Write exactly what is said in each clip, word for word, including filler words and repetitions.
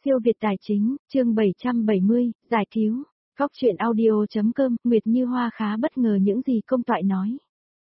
Siêu Việt Tài Chính, chương bảy trăm bảy mươi, giải cứu. Góc truyện audio.com, Nguyệt Như Hoa khá bất ngờ những gì công toại nói.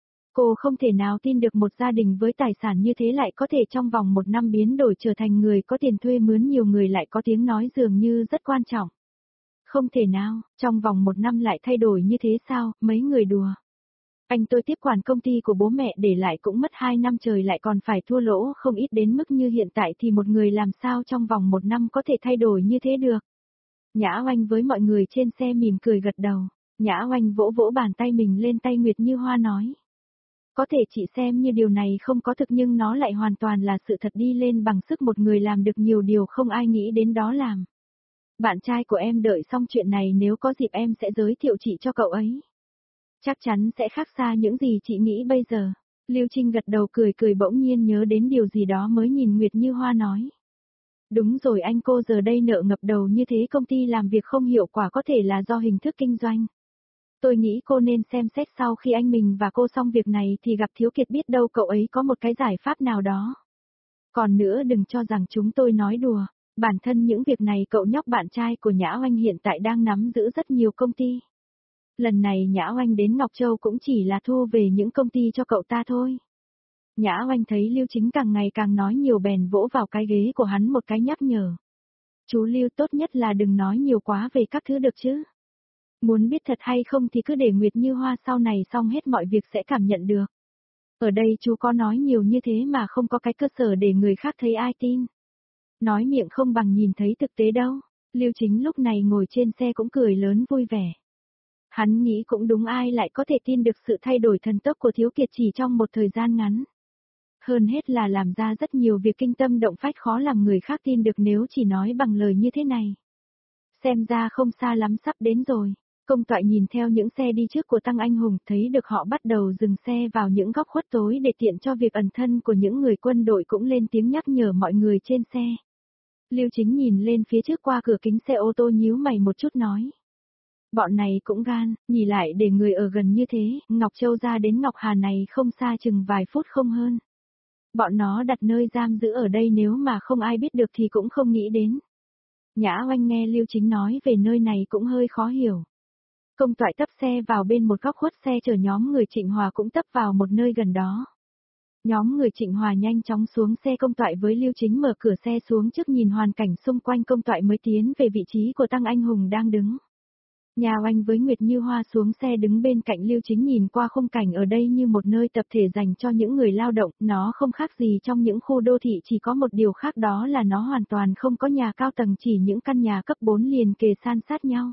Cô không thể nào tin được một gia đình với tài sản như thế lại có thể trong vòng một năm biến đổi trở thành người có tiền thuê mướn nhiều người lại có tiếng nói dường như rất quan trọng. Không thể nào, trong vòng một năm lại thay đổi như thế sao, mấy người đùa. Anh tôi tiếp quản công ty của bố mẹ để lại cũng mất hai năm trời lại còn phải thua lỗ không ít đến mức như hiện tại thì một người làm sao trong vòng một năm có thể thay đổi như thế được. Nhã Oanh với mọi người trên xe mỉm cười gật đầu, Nhã Oanh vỗ vỗ bàn tay mình lên tay Nguyệt Như Hoa nói. Có thể chị xem như điều này không có thực nhưng nó lại hoàn toàn là sự thật đi lên bằng sức một người làm được nhiều điều không ai nghĩ đến đó làm. Bạn trai của em đợi xong chuyện này nếu có dịp em sẽ giới thiệu chị cho cậu ấy. Chắc chắn sẽ khác xa những gì chị nghĩ bây giờ. Lưu Trinh gật đầu cười cười bỗng nhiên nhớ đến điều gì đó mới nhìn Nguyệt Như Hoa nói. Đúng rồi anh cô giờ đây nợ ngập đầu như thế công ty làm việc không hiệu quả có thể là do hình thức kinh doanh. Tôi nghĩ cô nên xem xét sau khi anh mình và cô xong việc này thì gặp Thiếu Kiệt biết đâu cậu ấy có một cái giải pháp nào đó. Còn nữa đừng cho rằng chúng tôi nói đùa, bản thân những việc này cậu nhóc bạn trai của Nhã Oanh hiện tại đang nắm giữ rất nhiều công ty. Lần này Nhã Oanh đến Ngọc Châu cũng chỉ là thu về những công ty cho cậu ta thôi. Nhã Oanh thấy Lưu Chính càng ngày càng nói nhiều bèn vỗ vào cái ghế của hắn một cái nhắc nhở. Chú Lưu tốt nhất là đừng nói nhiều quá về các thứ được chứ. Muốn biết thật hay không thì cứ để Nguyệt Như Hoa sau này xong hết mọi việc sẽ cảm nhận được. Ở đây chú có nói nhiều như thế mà không có cái cơ sở để người khác thấy ai tin. Nói miệng không bằng nhìn thấy thực tế đâu. Lưu Chính lúc này ngồi trên xe cũng cười lớn vui vẻ. Hắn nghĩ cũng đúng ai lại có thể tin được sự thay đổi thần tốc của Thiếu Kiệt chỉ trong một thời gian ngắn. Hơn hết là làm ra rất nhiều việc kinh tâm động phách khó làm người khác tin được nếu chỉ nói bằng lời như thế này. Xem ra không xa lắm sắp đến rồi. Công toại nhìn theo những xe đi trước của Tăng Anh Hùng thấy được họ bắt đầu dừng xe vào những góc khuất tối để tiện cho việc ẩn thân của những người quân đội cũng lên tiếng nhắc nhở mọi người trên xe. Lưu Chính nhìn lên phía trước qua cửa kính xe ô tô nhíu mày một chút nói. Bọn này cũng gan, nhỉ lại để người ở gần như thế, Ngọc Châu ra đến Ngọc Hà này không xa chừng vài phút không hơn. Bọn nó đặt nơi giam giữ ở đây nếu mà không ai biết được thì cũng không nghĩ đến. Nhã Oanh nghe Lưu Chính nói về nơi này cũng hơi khó hiểu. Công toại tấp xe vào bên một góc khuất xe chở nhóm người Trịnh Hòa cũng tấp vào một nơi gần đó. Nhóm người Trịnh Hòa nhanh chóng xuống xe công toại với Lưu Chính mở cửa xe xuống trước nhìn hoàn cảnh xung quanh công toại mới tiến về vị trí của Tăng Anh Hùng đang đứng. Nhà Oanh với Nguyệt Như Hoa xuống xe đứng bên cạnh Lưu Chính nhìn qua khung cảnh ở đây như một nơi tập thể dành cho những người lao động, nó không khác gì trong những khu đô thị chỉ có một điều khác đó là nó hoàn toàn không có nhà cao tầng chỉ những căn nhà cấp bốn liền kề san sát nhau.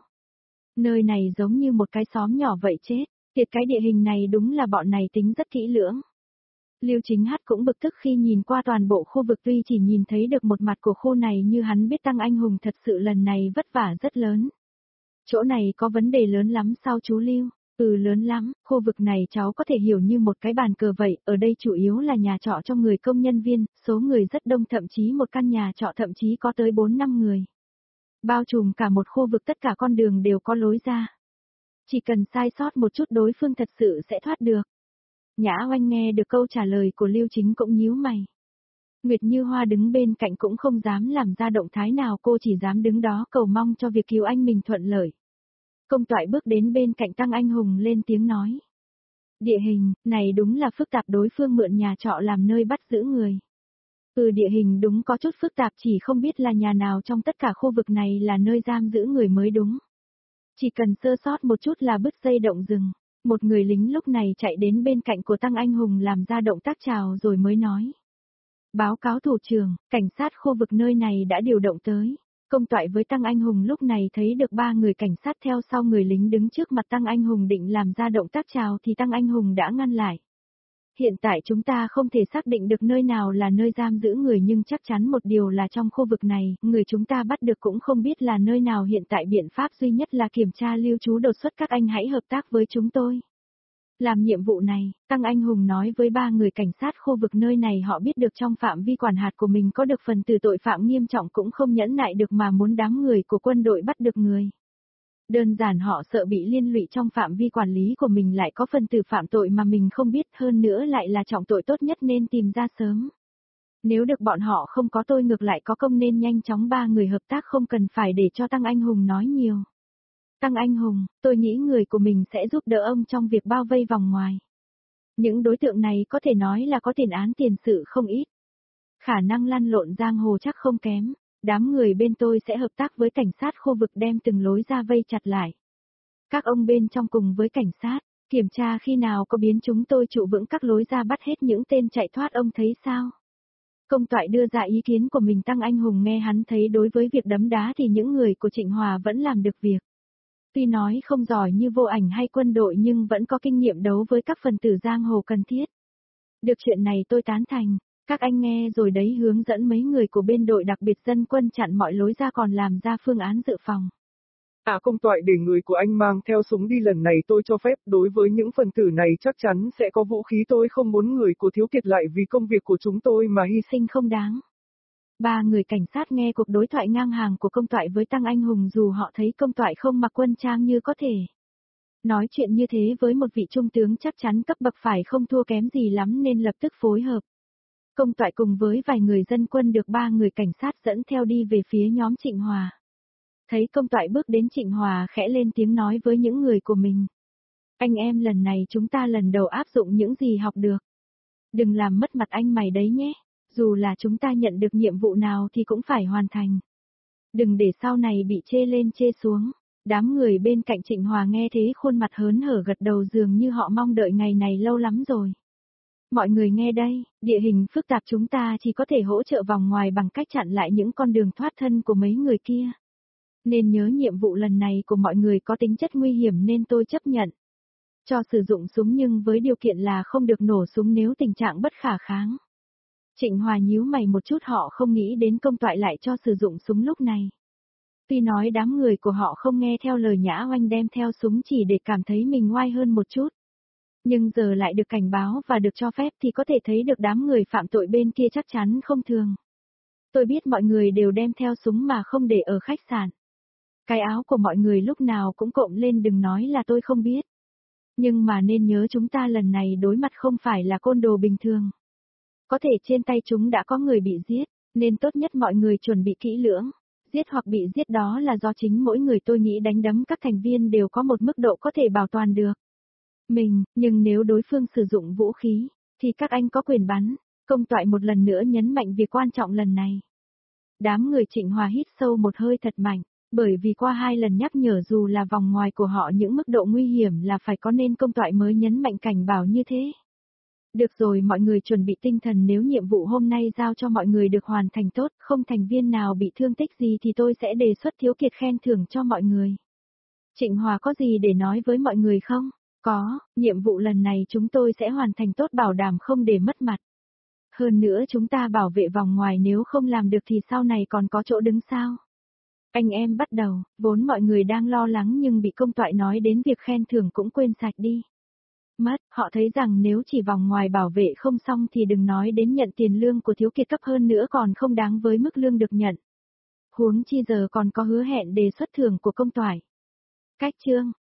Nơi này giống như một cái xóm nhỏ vậy chết, thiệt cái địa hình này đúng là bọn này tính rất kỹ lưỡng. Lưu Chính Hát cũng bực tức khi nhìn qua toàn bộ khu vực tuy chỉ nhìn thấy được một mặt của khu này như hắn biết Tăng Anh Hùng thật sự lần này vất vả rất lớn. Chỗ này có vấn đề lớn lắm sao chú Lưu? Ừ lớn lắm, khu vực này cháu có thể hiểu như một cái bàn cờ vậy, ở đây chủ yếu là nhà trọ cho người công nhân viên, số người rất đông thậm chí một căn nhà trọ thậm chí có tới bốn năm người. Bao trùm cả một khu vực tất cả con đường đều có lối ra. Chỉ cần sai sót một chút đối phương thật sự sẽ thoát được. Nhã Oanh nghe được câu trả lời của Lưu Chính cũng nhíu mày. Nguyệt Như Hoa đứng bên cạnh cũng không dám làm ra động thái nào cô chỉ dám đứng đó cầu mong cho việc cứu anh mình thuận lợi. Công toại bước đến bên cạnh Tăng Anh Hùng lên tiếng nói. Địa hình, này đúng là phức tạp đối phương mượn nhà trọ làm nơi bắt giữ người. Ừ địa hình đúng có chút phức tạp chỉ không biết là nhà nào trong tất cả khu vực này là nơi giam giữ người mới đúng. Chỉ cần sơ sót một chút là bứt dây động rừng. Một người lính lúc này chạy đến bên cạnh của Tăng Anh Hùng làm ra động tác chào rồi mới nói. Báo cáo thủ trưởng, cảnh sát khu vực nơi này đã điều động tới. Công toại với Tăng Anh Hùng lúc này thấy được ba người cảnh sát theo sau người lính đứng trước mặt Tăng Anh Hùng định làm ra động tác chào thì Tăng Anh Hùng đã ngăn lại. Hiện tại chúng ta không thể xác định được nơi nào là nơi giam giữ người nhưng chắc chắn một điều là trong khu vực này, người chúng ta bắt được cũng không biết là nơi nào hiện tại biện pháp duy nhất là kiểm tra lưu trú đột xuất các anh hãy hợp tác với chúng tôi. Làm nhiệm vụ này, Tăng Anh Hùng nói với ba người cảnh sát khu vực nơi này họ biết được trong phạm vi quản hạt của mình có được phần tử tội phạm nghiêm trọng cũng không nhẫn nại được mà muốn đám người của quân đội bắt được người. Đơn giản họ sợ bị liên lụy trong phạm vi quản lý của mình lại có phần tử phạm tội mà mình không biết hơn nữa lại là trọng tội tốt nhất nên tìm ra sớm. Nếu được bọn họ không có tôi ngược lại có công nên nhanh chóng ba người hợp tác không cần phải để cho Tăng Anh Hùng nói nhiều. Tăng Anh Hùng, tôi nghĩ người của mình sẽ giúp đỡ ông trong việc bao vây vòng ngoài. Những đối tượng này có thể nói là có tiền án tiền sự không ít. Khả năng lăn lộn giang hồ chắc không kém. Đám người bên tôi sẽ hợp tác với cảnh sát khu vực đem từng lối ra vây chặt lại. Các ông bên trong cùng với cảnh sát, kiểm tra khi nào có biến chúng tôi trụ vững các lối ra bắt hết những tên chạy thoát ông thấy sao? Công toại đưa ra ý kiến của mình Tăng Anh Hùng nghe hắn thấy đối với việc đấm đá thì những người của Trịnh Hòa vẫn làm được việc. Tuy nói không giỏi như vô ảnh hay quân đội nhưng vẫn có kinh nghiệm đấu với các phần tử giang hồ cần thiết. Được chuyện này tôi tán thành, các anh nghe rồi đấy hướng dẫn mấy người của bên đội đặc biệt dân quân chặn mọi lối ra còn làm ra phương án dự phòng. À công toại để người của anh mang theo súng đi lần này tôi cho phép đối với những phần tử này chắc chắn sẽ có vũ khí tôi không muốn người của Thiếu Kiệt lại vì công việc của chúng tôi mà hy sinh không đáng. Ba người cảnh sát nghe cuộc đối thoại ngang hàng của công toại với Tăng Anh Hùng dù họ thấy công toại không mặc quân trang như có thể. Nói chuyện như thế với một vị trung tướng chắc chắn cấp bậc phải không thua kém gì lắm nên lập tức phối hợp. Công toại cùng với vài người dân quân được ba người cảnh sát dẫn theo đi về phía nhóm Trịnh Hòa. Thấy công toại bước đến Trịnh Hòa khẽ lên tiếng nói với những người của mình. Anh em lần này chúng ta lần đầu áp dụng những gì học được. Đừng làm mất mặt anh mày đấy nhé, dù là chúng ta nhận được nhiệm vụ nào thì cũng phải hoàn thành. Đừng để sau này bị chê lên chê xuống. Đám người bên cạnh Trịnh Hòa nghe thế khuôn mặt hớn hở gật đầu dường như họ mong đợi ngày này lâu lắm rồi. Mọi người nghe đây, địa hình phức tạp chúng ta chỉ có thể hỗ trợ vòng ngoài bằng cách chặn lại những con đường thoát thân của mấy người kia. Nên nhớ nhiệm vụ lần này của mọi người có tính chất nguy hiểm nên tôi chấp nhận. Cho sử dụng súng nhưng với điều kiện là không được nổ súng nếu tình trạng bất khả kháng. Trịnh Hòa nhíu mày một chút họ không nghĩ đến công toại lại cho sử dụng súng lúc này. Tuy nói đám người của họ không nghe theo lời Nhã Oanh đem theo súng chỉ để cảm thấy mình oai hơn một chút. Nhưng giờ lại được cảnh báo và được cho phép thì có thể thấy được đám người phạm tội bên kia chắc chắn không thường. Tôi biết mọi người đều đem theo súng mà không để ở khách sạn. Cái áo của mọi người lúc nào cũng cộm lên đừng nói là tôi không biết. Nhưng mà nên nhớ chúng ta lần này đối mặt không phải là côn đồ bình thường. Có thể trên tay chúng đã có người bị giết, nên tốt nhất mọi người chuẩn bị kỹ lưỡng. Giết hoặc bị giết đó là do chính mỗi người tôi nghĩ đánh đấm các thành viên đều có một mức độ có thể bảo toàn được. Mình, nhưng nếu đối phương sử dụng vũ khí, thì các anh có quyền bắn. Công toại một lần nữa nhấn mạnh việc quan trọng lần này. Đám người Trịnh Hòa hít sâu một hơi thật mạnh, bởi vì qua hai lần nhắc nhở dù là vòng ngoài của họ những mức độ nguy hiểm là phải có nên công toại mới nhấn mạnh cảnh bảo như thế. Được rồi mọi người chuẩn bị tinh thần nếu nhiệm vụ hôm nay giao cho mọi người được hoàn thành tốt, không thành viên nào bị thương tích gì thì tôi sẽ đề xuất Thiếu Kiệt khen thưởng cho mọi người. Trịnh Hòa có gì để nói với mọi người không? Có, nhiệm vụ lần này chúng tôi sẽ hoàn thành tốt bảo đảm không để mất mặt. Hơn nữa chúng ta bảo vệ vòng ngoài nếu không làm được thì sau này còn có chỗ đứng sao? Anh em bắt đầu, vốn mọi người đang lo lắng nhưng bị công toại nói đến việc khen thưởng cũng quên sạch đi. Mất, họ thấy rằng nếu chỉ vòng ngoài bảo vệ không xong thì đừng nói đến nhận tiền lương của Thiếu Kiệt cấp hơn nữa còn không đáng với mức lương được nhận. Huống chi giờ còn có hứa hẹn đề xuất thưởng của công toại. Cách chương